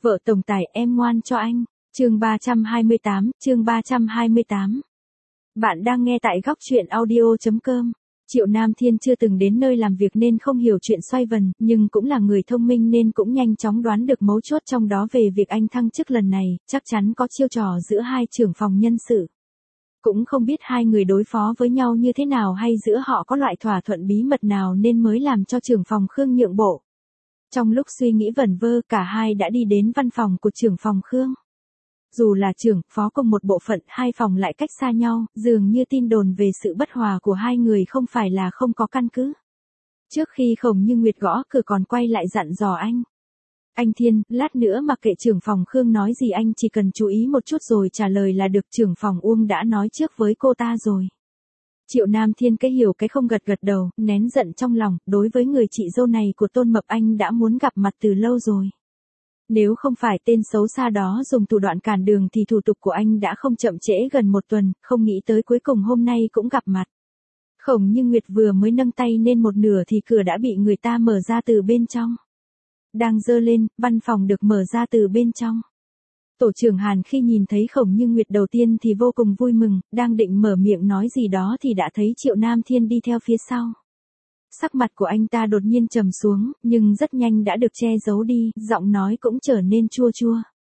Vợ tổng tài em ngoan cho anh. Chương 328. Bạn đang nghe tại góc truyện audio.com. Triệu Nam Thiên chưa từng đến nơi làm việc nên không hiểu chuyện xoay vần, nhưng cũng là người thông minh nên cũng nhanh chóng đoán được mấu chốt trong đó về việc anh thăng chức lần này, chắc chắn có chiêu trò giữa hai trưởng phòng nhân sự. Cũng không biết hai người đối phó với nhau như thế nào hay giữa họ có loại thỏa thuận bí mật nào nên mới làm cho trưởng phòng Khương nhượng bộ. Trong lúc suy nghĩ vẩn vơ, cả hai đã đi đến văn phòng của trưởng phòng Khương. Dù là trưởng, phó cùng một bộ phận, hai phòng lại cách xa nhau, dường như tin đồn về sự bất hòa của hai người không phải là không có căn cứ. Trước khi Khổng Như Nguyệt gõ cửa còn quay lại dặn dò anh. Anh Thiên, lát nữa mặc kệ trưởng phòng Khương nói gì anh chỉ cần chú ý một chút rồi trả lời là được, trưởng phòng Uông đã nói trước với cô ta rồi. Triệu Nam Thiên cái hiểu cái không gật đầu, nén giận trong lòng, đối với người chị dâu này của Tôn Mập anh đã muốn gặp mặt từ lâu rồi. Nếu không phải tên xấu xa đó dùng thủ đoạn cản đường thì thủ tục của anh đã không chậm trễ gần một tuần, không nghĩ tới cuối cùng hôm nay cũng gặp mặt. Khổng Như Nguyệt vừa mới nâng tay lên một nửa thì cửa đã bị người ta mở ra từ bên trong. Đang giơ lên, văn phòng được mở ra từ bên trong. Tổ trưởng Hàn khi nhìn thấy Khổng Như Nguyệt đầu tiên thì vô cùng vui mừng, đang định mở miệng nói gì đó thì đã thấy Triệu Nam Thiên đi theo phía sau. Sắc mặt của anh ta đột nhiên trầm xuống, nhưng rất nhanh đã được che giấu đi, giọng nói cũng trở nên chua chua.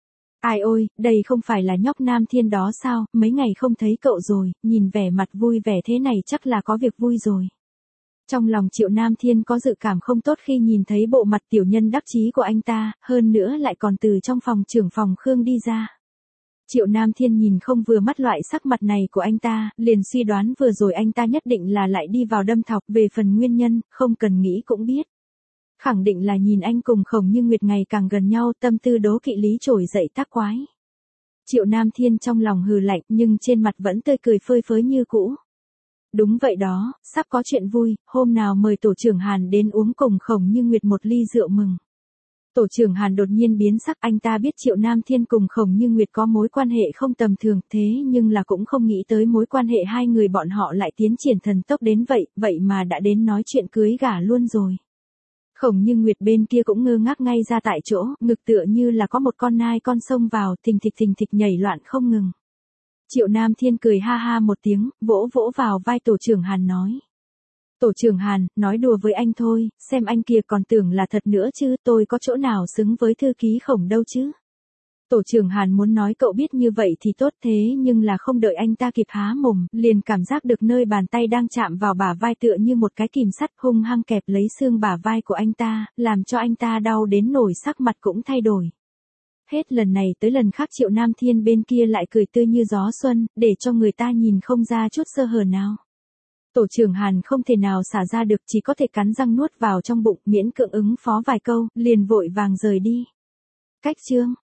Ai ôi, đây không phải là nhóc Nam Thiên đó sao, mấy ngày không thấy cậu rồi, nhìn vẻ mặt vui vẻ thế này chắc là có việc vui rồi. Trong lòng Triệu Nam Thiên có dự cảm không tốt khi nhìn thấy bộ mặt tiểu nhân đắc chí của anh ta, hơn nữa lại còn từ trong phòng trưởng phòng Khương đi ra. Triệu Nam Thiên nhìn không vừa mắt loại sắc mặt này của anh ta, liền suy đoán vừa rồi anh ta nhất định là lại đi vào đâm thọc, về phần nguyên nhân, không cần nghĩ cũng biết. Khẳng định là nhìn anh cùng Khổng Như Nguyệt ngày càng gần nhau, tâm tư đố kỵ lý trỗi dậy tác quái. Triệu Nam Thiên trong lòng hừ lạnh nhưng trên mặt vẫn tươi cười phơi phới như cũ. Đúng vậy đó, sắp có chuyện vui, hôm nào mời tổ trưởng Hàn đến uống cùng Khổng Như Nguyệt một ly rượu mừng. Tổ trưởng Hàn đột nhiên biến sắc, anh ta biết Triệu Nam Thiên cùng Khổng Như Nguyệt có mối quan hệ không tầm thường, thế nhưng là cũng không nghĩ tới mối quan hệ hai người bọn họ lại tiến triển thần tốc đến vậy mà đã đến nói chuyện cưới gả luôn rồi. Khổng Như Nguyệt bên kia cũng ngơ ngác ngay ra tại chỗ, ngực tựa như là có một con nai con xông vào, thình thịch nhảy loạn không ngừng. Triệu Nam Thiên cười ha ha một tiếng, vỗ vào vai tổ trưởng Hàn nói. Tổ trưởng Hàn, nói đùa với anh thôi, xem anh kia còn tưởng là thật nữa chứ, tôi có chỗ nào xứng với thư ký Khổng đâu chứ. Tổ trưởng Hàn muốn nói cậu biết như vậy thì tốt, thế nhưng là không đợi anh ta kịp há mồm, liền cảm giác được nơi bàn tay đang chạm vào bả vai tựa như một cái kìm sắt hung hăng kẹp lấy xương bả vai của anh ta, làm cho anh ta đau đến nổi sắc mặt cũng thay đổi. Hết lần này tới lần khác Triệu Nam Thiên bên kia lại cười tươi như gió xuân, để cho người ta nhìn không ra chút sơ hở nào. Tổ trưởng Hàn không thể nào xả ra được, chỉ có thể cắn răng nuốt vào trong bụng, miễn cưỡng ứng phó vài câu, liền vội vàng rời đi. Cách chương